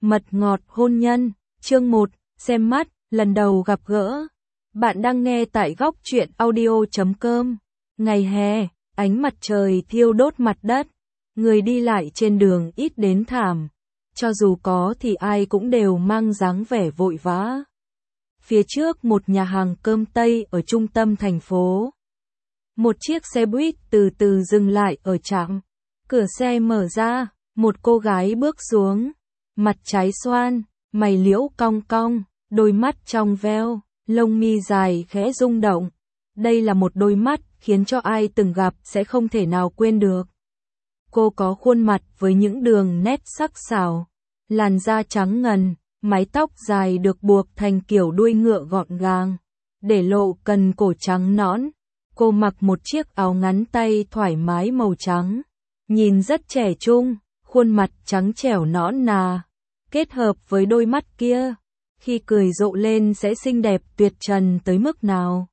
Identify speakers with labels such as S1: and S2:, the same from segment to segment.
S1: Mật ngọt hôn nhân, chương 1, xem mắt, lần đầu gặp gỡ. Bạn đang nghe tại góc truyện audio.com. Ngày hè, ánh mặt trời thiêu đốt mặt đất. Người đi lại trên đường ít đến thảm. Cho dù có thì ai cũng đều mang dáng vẻ vội vã. Phía trước một nhà hàng cơm Tây ở trung tâm thành phố. Một chiếc xe buýt từ từ dừng lại ở trạm. Cửa xe mở ra, một cô gái bước xuống. Mặt trái xoan, mày liễu cong cong, đôi mắt trong veo, lông mi dài khẽ rung động. Đây là một đôi mắt khiến cho ai từng gặp sẽ không thể nào quên được. Cô có khuôn mặt với những đường nét sắc sảo, làn da trắng ngần, mái tóc dài được buộc thành kiểu đuôi ngựa gọn gàng, để lộ cần cổ trắng nõn. Cô mặc một chiếc áo ngắn tay thoải mái màu trắng, nhìn rất trẻ trung, khuôn mặt trắng trẻo nõn nà, kết hợp với đôi mắt kia, khi cười rộ lên sẽ xinh đẹp tuyệt trần tới mức nào.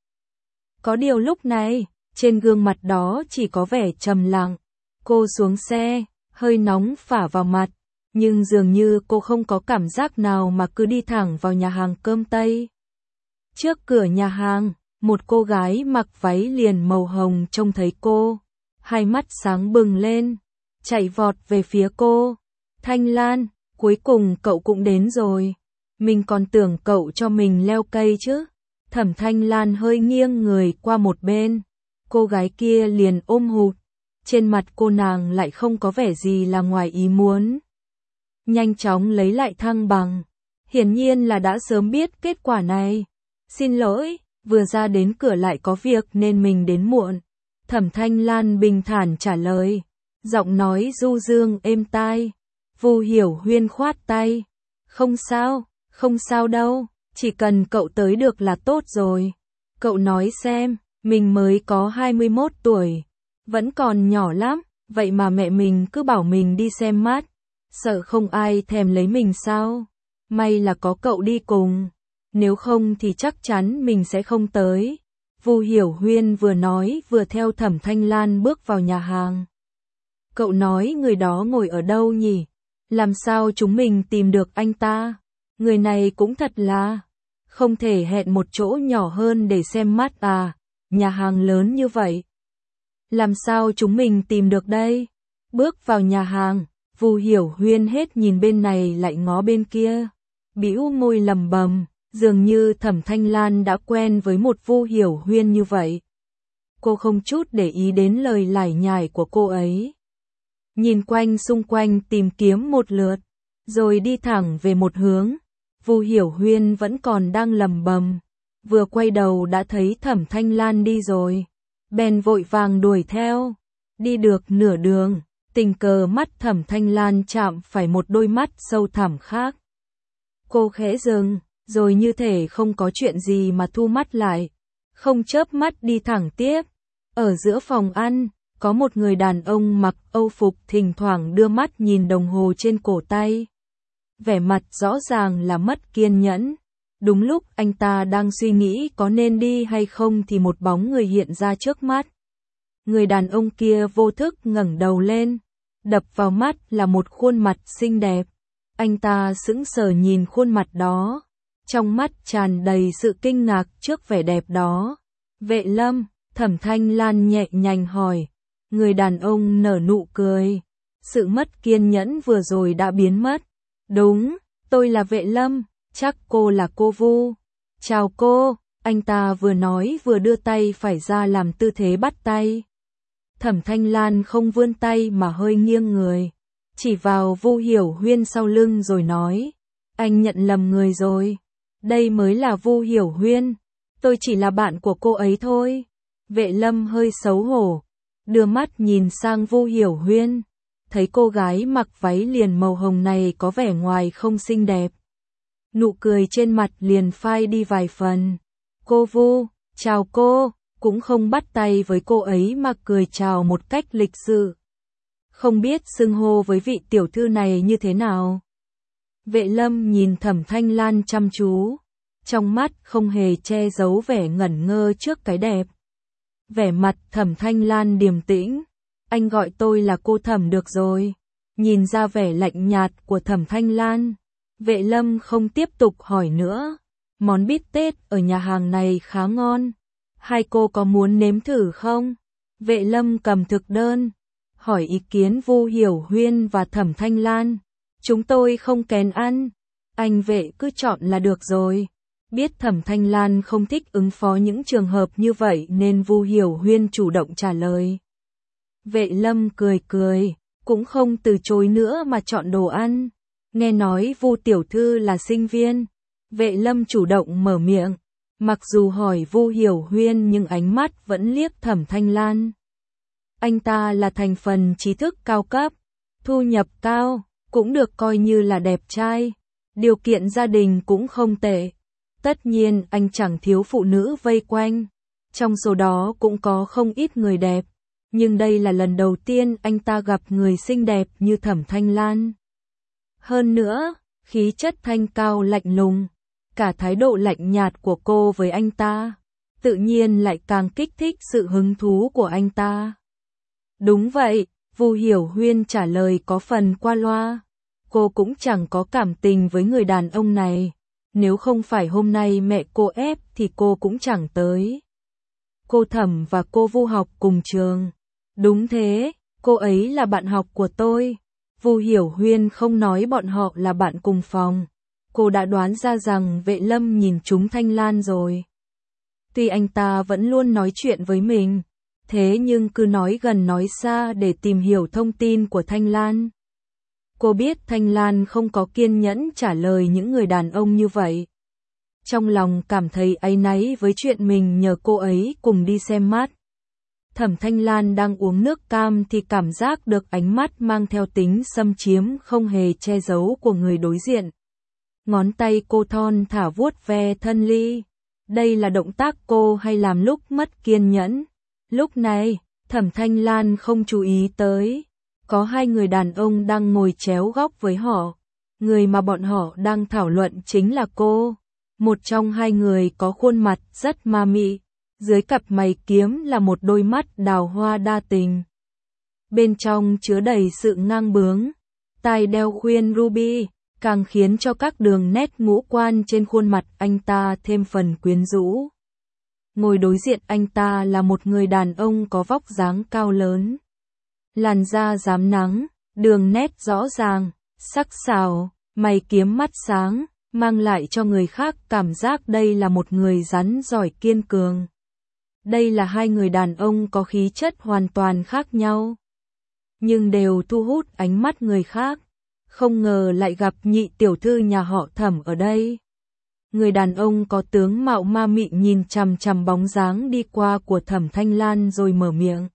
S1: Có điều lúc này, trên gương mặt đó chỉ có vẻ trầm lặng. Cô xuống xe, hơi nóng phả vào mặt, nhưng dường như cô không có cảm giác nào mà cứ đi thẳng vào nhà hàng cơm Tây. Trước cửa nhà hàng, một cô gái mặc váy liền màu hồng trông thấy cô, hai mắt sáng bừng lên, chạy vọt về phía cô. Thanh Lan, cuối cùng cậu cũng đến rồi. Mình còn tưởng cậu cho mình leo cây chứ. Thẩm Thanh Lan hơi nghiêng người qua một bên. Cô gái kia liền ôm hụt. Trên mặt cô nàng lại không có vẻ gì là ngoài ý muốn. Nhanh chóng lấy lại thăng bằng. Hiển nhiên là đã sớm biết kết quả này. Xin lỗi, vừa ra đến cửa lại có việc nên mình đến muộn. Thẩm Thanh Lan bình thản trả lời. Giọng nói du dương êm tai. Vu Hiểu Huyên khoát tay. Không sao đâu, chỉ cần cậu tới được là tốt rồi. Cậu nói xem, mình mới có 21 tuổi, vẫn còn nhỏ lắm, vậy mà mẹ mình cứ bảo mình đi xem mắt, sợ không ai thèm lấy mình sao? May là có cậu đi cùng, nếu không thì chắc chắn mình sẽ không tới. Vu Hiểu Huyên vừa nói vừa theo Thẩm Thanh Lan bước vào nhà hàng. Cậu nói người đó ngồi ở đâu nhỉ? Làm sao chúng mình tìm được anh ta? Người này cũng thật là không thể hẹn một chỗ nhỏ hơn để xem mắt à, nhà hàng lớn như vậy. Làm sao chúng mình tìm được đây? Bước vào nhà hàng, Vu Hiểu Huyên hết nhìn bên này lại ngó bên kia, bĩu môi lẩm bẩm, dường như Thẩm Thanh Lan đã quen với một Vu Hiểu Huyên như vậy. Cô không chút để ý đến lời lải nhải của cô ấy. Nhìn quanh xung quanh tìm kiếm một lượt, rồi đi thẳng về một hướng. Vu Hiểu Huyên vẫn còn đang lẩm bẩm, vừa quay đầu đã thấy Thẩm Thanh Lan đi rồi, bèn vội vàng đuổi theo. Đi được nửa đường, tình cờ mắt Thẩm Thanh Lan chạm phải một đôi mắt sâu thẳm khác. Cô khẽ dừng, rồi như thể không có chuyện gì mà thu mắt lại, không chớp mắt đi thẳng tiếp. Ở giữa phòng ăn, có một người đàn ông mặc âu phục thỉnh thoảng đưa mắt nhìn đồng hồ trên cổ tay. Vẻ mặt rõ ràng là mất kiên nhẫn. Đúng lúc anh ta đang suy nghĩ có nên đi hay không thì một bóng người hiện ra trước mắt. Người đàn ông kia vô thức ngẩng đầu lên. Đập vào mắt là một khuôn mặt xinh đẹp. Anh ta sững sờ nhìn khuôn mặt đó. Trong mắt tràn đầy sự kinh ngạc trước vẻ đẹp đó. Vệ Lâm, Thẩm Thanh Lan nhẹ nhàng hỏi. Người đàn ông nở nụ cười. Sự mất kiên nhẫn vừa rồi đã biến mất. Đúng, tôi là Vệ Lâm, chắc cô là cô Vu. Chào cô, anh ta vừa nói vừa đưa tay phải ra làm tư thế bắt tay. Thẩm Thanh Lan không vươn tay mà hơi nghiêng người, chỉ vào Vu Hiểu Huyên sau lưng rồi nói. Anh nhận lầm người rồi, đây mới là Vu Hiểu Huyên, tôi chỉ là bạn của cô ấy thôi. Vệ Lâm hơi xấu hổ, đưa mắt nhìn sang Vu Hiểu Huyên. Thấy cô gái mặc váy liền màu hồng này có vẻ ngoài không xinh đẹp. Nụ cười trên mặt liền phai đi vài phần. Cô Vu, chào cô, cũng không bắt tay với cô ấy mà cười chào một cách lịch sự. Không biết xưng hô với vị tiểu thư này như thế nào. Vệ Lâm nhìn Thẩm Thanh Lan chăm chú, trong mắt không hề che giấu vẻ ngẩn ngơ trước cái đẹp. Vẻ mặt Thẩm Thanh Lan điềm tĩnh. Anh gọi tôi là cô Thẩm được rồi. Nhìn ra vẻ lạnh nhạt của Thẩm Thanh Lan, Vệ Lâm không tiếp tục hỏi nữa. Món bít tết ở nhà hàng này khá ngon. Hai cô có muốn nếm thử không? Vệ Lâm cầm thực đơn, hỏi ý kiến Vu Hiểu Huyên và Thẩm Thanh Lan. Chúng tôi không kén ăn. Anh Vệ cứ chọn là được rồi. Biết Thẩm Thanh Lan không thích ứng phó những trường hợp như vậy nên Vu Hiểu Huyên chủ động trả lời. Vệ Lâm cười cười, cũng không từ chối nữa mà chọn đồ ăn. Nghe nói Vu tiểu thư là sinh viên. Vệ Lâm chủ động mở miệng. Mặc dù hỏi Vu Hiểu Huyên nhưng ánh mắt vẫn liếc Thẩm Thanh Lan. Anh ta là thành phần trí thức cao cấp, thu nhập cao, cũng được coi như là đẹp trai. Điều kiện gia đình cũng không tệ. Tất nhiên anh chẳng thiếu phụ nữ vây quanh. Trong số đó cũng có không ít người đẹp. Nhưng đây là lần đầu tiên anh ta gặp người xinh đẹp như Thẩm Thanh Lan. Hơn nữa, khí chất thanh cao lạnh lùng, cả thái độ lạnh nhạt của cô với anh ta, tự nhiên lại càng kích thích sự hứng thú của anh ta. Đúng vậy, Vu Hiểu Huyên trả lời có phần qua loa. Cô cũng chẳng có cảm tình với người đàn ông này. Nếu không phải hôm nay mẹ cô ép thì cô cũng chẳng tới. Cô Thẩm và cô Vu học cùng trường. Đúng thế, cô ấy là bạn học của tôi. Vu Hiểu Huyên không nói bọn họ là bạn cùng phòng. Cô đã đoán ra rằng Vệ Lâm nhìn trúng Thanh Lan rồi. Tuy anh ta vẫn luôn nói chuyện với mình, thế nhưng cứ nói gần nói xa để tìm hiểu thông tin của Thanh Lan. Cô biết Thanh Lan không có kiên nhẫn trả lời những người đàn ông như vậy. Trong lòng cảm thấy áy náy với chuyện mình nhờ cô ấy cùng đi xem mắt. Thẩm Thanh Lan đang uống nước cam thì cảm giác được ánh mắt mang theo tính xâm chiếm không hề che giấu của người đối diện. Ngón tay cô thon thả vuốt ve thân Ly. Đây là động tác cô hay làm lúc mất kiên nhẫn. Lúc này, Thẩm Thanh Lan không chú ý tới. Có hai người đàn ông đang ngồi chéo góc với họ. Người mà bọn họ đang thảo luận chính là cô. Một trong hai người có khuôn mặt rất ma mị. Dưới cặp mày kiếm là một đôi mắt đào hoa đa tình. Bên trong chứa đầy sự ngang bướng. Tai đeo khuyên ruby, càng khiến cho các đường nét ngũ quan trên khuôn mặt anh ta thêm phần quyến rũ. Ngồi đối diện anh ta là một người đàn ông có vóc dáng cao lớn. Làn da rám nắng, đường nét rõ ràng, sắc sảo, mày kiếm mắt sáng, mang lại cho người khác cảm giác đây là một người rắn giỏi kiên cường. Đây là hai người đàn ông có khí chất hoàn toàn khác nhau, nhưng đều thu hút ánh mắt người khác. Không ngờ lại gặp nhị tiểu thư nhà họ Thẩm ở đây. Người đàn ông có tướng mạo ma mị nhìn chằm chằm bóng dáng đi qua của Thẩm Thanh Lan rồi mở miệng.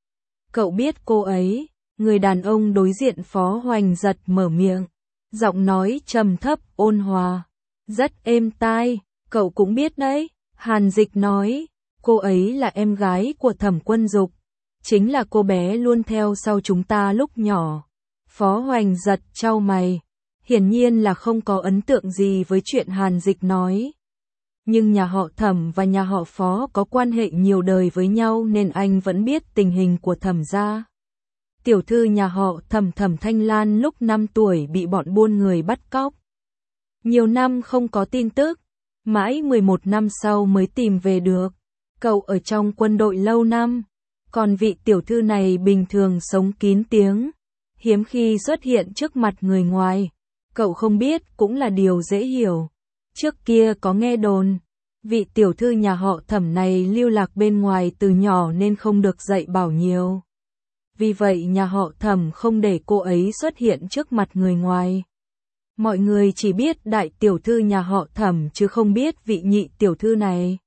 S1: Cậu biết cô ấy? Người đàn ông đối diện Phó Hoành Giật mở miệng. Giọng nói trầm thấp ôn hòa, rất êm tai. Cậu cũng biết đấy. Hàn Dịch nói. Cô ấy là em gái của Thẩm Quân Dục, chính là cô bé luôn theo sau chúng ta lúc nhỏ. Phó Hoành Giật chau mày, hiển nhiên là không có ấn tượng gì với chuyện Hàn Dịch nói. Nhưng nhà họ Thẩm và nhà họ Phó có quan hệ nhiều đời với nhau nên anh vẫn biết tình hình của Thẩm gia. Tiểu thư nhà họ Thẩm Thẩm Thanh Lan lúc 5 tuổi bị bọn buôn người bắt cóc. Nhiều năm không có tin tức, mãi 11 năm sau mới tìm về được. Cậu ở trong quân đội lâu năm, còn vị tiểu thư này bình thường sống kín tiếng, hiếm khi xuất hiện trước mặt người ngoài. Cậu không biết cũng là điều dễ hiểu. Trước kia có nghe đồn, vị tiểu thư nhà họ Thẩm này lưu lạc bên ngoài từ nhỏ nên không được dạy bảo nhiều. Vì vậy nhà họ Thẩm không để cô ấy xuất hiện trước mặt người ngoài. Mọi người chỉ biết đại tiểu thư nhà họ Thẩm chứ không biết vị nhị tiểu thư này.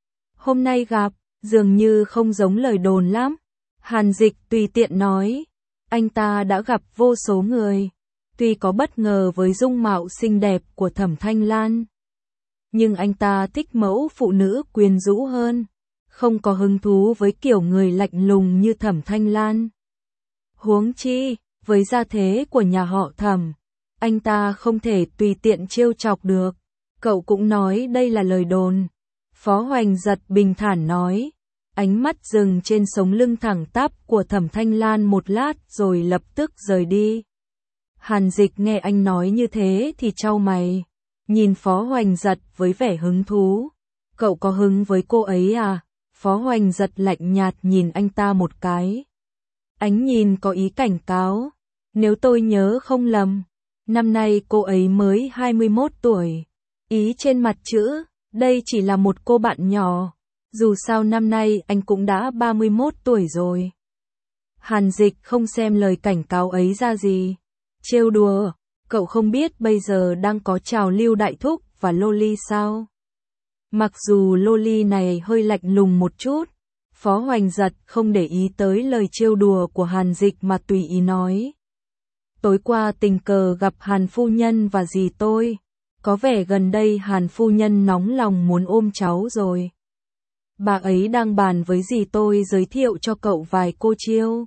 S1: Hôm nay gặp, dường như không giống lời đồn lắm. Hàn Dịch tùy tiện nói, anh ta đã gặp vô số người. Tuy có bất ngờ với dung mạo xinh đẹp của Thẩm Thanh Lan, nhưng anh ta thích mẫu phụ nữ quyến rũ hơn, không có hứng thú với kiểu người lạnh lùng như Thẩm Thanh Lan. Huống chi, với gia thế của nhà họ Thẩm, anh ta không thể tùy tiện trêu chọc được. Cậu cũng nói đây là lời đồn. Phó Hoành Giật bình thản nói, ánh mắt dừng trên sống lưng thẳng tắp của Thẩm Thanh Lan một lát rồi lập tức rời đi. Hàn Dịch nghe anh nói như thế thì chau mày, nhìn Phó Hoành Giật với vẻ hứng thú. Cậu có hứng với cô ấy à? Phó Hoành Giật lạnh nhạt nhìn anh ta một cái. Ánh nhìn có ý cảnh cáo. Nếu tôi nhớ không lầm, năm nay cô ấy mới 21 tuổi. Ý trên mặt chữ, đây chỉ là một cô bạn nhỏ. Dù sao năm nay anh cũng đã 31 tuổi rồi. Hàn Dịch không xem lời cảnh cáo ấy ra gì. Trêu đùa, cậu không biết bây giờ đang có trào lưu đại thúc và loli sao? Mặc dù loli này hơi lạnh lùng một chút, Phó Hoành Giật không để ý tới lời trêu đùa của Hàn Dịch mà tùy ý nói. Tối qua tình cờ gặp Hàn phu nhân và dì tôi, có vẻ gần đây Hàn phu nhân nóng lòng muốn ôm cháu rồi. Bà ấy đang bàn với dì tôi giới thiệu cho cậu vài cô chiêu.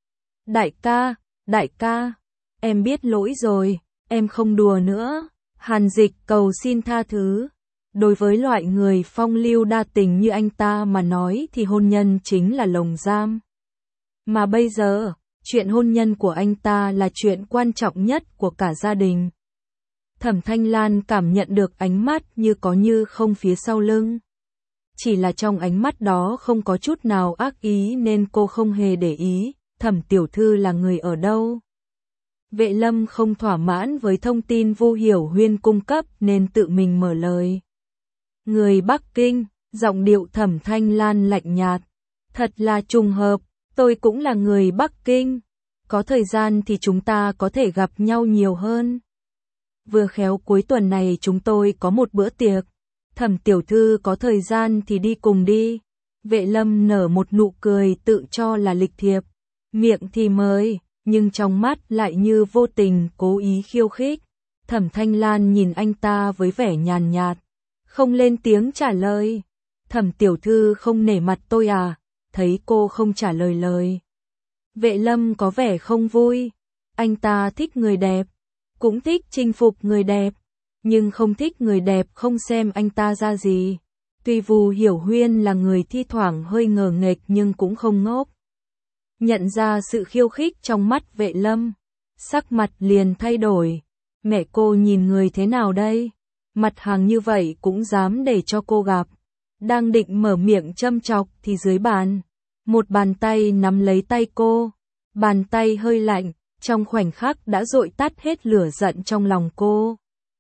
S1: Đại ca, em biết lỗi rồi, em không đùa nữa. Hàn Dịch cầu xin tha thứ. Đối với loại người phong lưu đa tình như anh ta mà nói thì hôn nhân chính là lồng giam. Mà bây giờ, chuyện hôn nhân của anh ta là chuyện quan trọng nhất của cả gia đình. Thẩm Thanh Lan cảm nhận được ánh mắt như có như không phía sau lưng. Chỉ là trong ánh mắt đó không có chút nào ác ý nên cô không hề để ý, Thẩm tiểu thư là người ở đâu. Vệ Lâm không thỏa mãn với thông tin Vu Hiểu Huyên cung cấp nên tự mình mở lời. Người Bắc Kinh, giọng điệu Thẩm Thanh Lan lạnh nhạt. Thật là trùng hợp, tôi cũng là người Bắc Kinh. Có thời gian thì chúng ta có thể gặp nhau nhiều hơn. Vừa khéo cuối tuần này chúng tôi có một bữa tiệc. Thẩm tiểu thư có thời gian thì đi cùng đi. Vệ Lâm nở một nụ cười tự cho là lịch thiệp. Miệng thì mời, nhưng trong mắt lại như vô tình cố ý khiêu khích. Thẩm Thanh Lan nhìn anh ta với vẻ nhàn nhạt, không lên tiếng trả lời. Thẩm tiểu thư không nể mặt tôi à? Thấy cô không trả lời lời. Vệ Lâm có vẻ không vui. Anh ta thích người đẹp, cũng thích chinh phục người đẹp, nhưng không thích người đẹp không xem anh ta ra gì. Tuy Vu Hiểu Huyên là người thi thoảng hơi ngờ nghệch nhưng cũng không ngốc. Nhận ra sự khiêu khích trong mắt Vệ Lâm, sắc mặt liền thay đổi. Mẹ cô nhìn người thế nào đây? Mặt hàng như vậy cũng dám để cho cô gặp. Đang định mở miệng châm chọc thì dưới bàn, một bàn tay nắm lấy tay cô. Bàn tay hơi lạnh, trong khoảnh khắc đã dội tắt hết lửa giận trong lòng cô.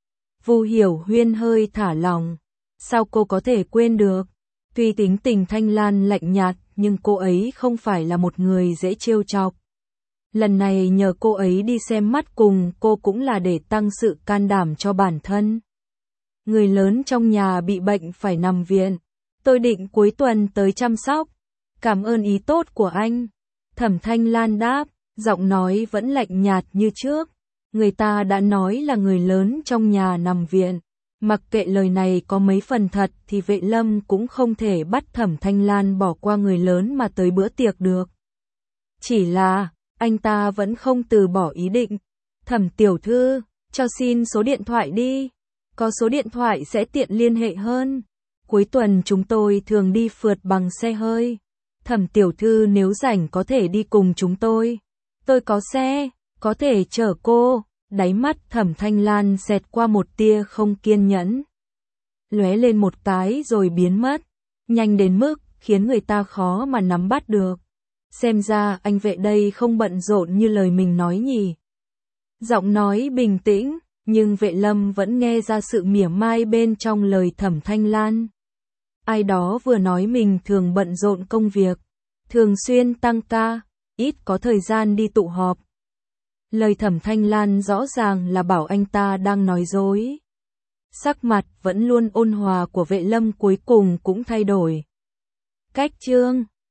S1: Vu Hiểu Huyên hơi thả lỏng. Sao cô có thể quên được? Tuy tính tình Thanh Lan lạnh nhạt, nhưng cô ấy không phải là một người dễ trêu chọc. Lần này nhờ cô ấy đi xem mắt cùng cô cũng là để tăng sự can đảm cho bản thân. Người lớn trong nhà bị bệnh phải nằm viện. Tôi định cuối tuần tới chăm sóc. Cảm ơn ý tốt của anh. Thẩm Thanh Lan đáp, giọng nói vẫn lạnh nhạt như trước. Người ta đã nói là người lớn trong nhà nằm viện. Mặc kệ lời này có mấy phần thật thì Vệ Lâm cũng không thể bắt Thẩm Thanh Lan bỏ qua người lớn mà tới bữa tiệc được. Chỉ là, anh ta vẫn không từ bỏ ý định. Thẩm tiểu thư, cho xin số điện thoại đi. Có số điện thoại sẽ tiện liên hệ hơn. Cuối tuần chúng tôi thường đi phượt bằng xe hơi. Thẩm tiểu thư nếu rảnh có thể đi cùng chúng tôi. Tôi có xe, có thể chở cô. Đáy mắt Thẩm Thanh Lan xẹt qua một tia không kiên nhẫn. Lóe lên một cái rồi biến mất. Nhanh đến mức khiến người ta khó mà nắm bắt được. Xem ra anh Vệ đây không bận rộn như lời mình nói nhỉ. Giọng nói bình tĩnh, nhưng Vệ Lâm vẫn nghe ra sự mỉa mai bên trong lời Thẩm Thanh Lan. Ai đó vừa nói mình thường bận rộn công việc, thường xuyên tăng ca, ít có thời gian đi tụ họp. Lời Thẩm Thanh Lan rõ ràng là bảo anh ta đang nói dối. Sắc mặt vẫn luôn ôn hòa của Vệ Lâm cuối cùng cũng thay đổi. Cách chương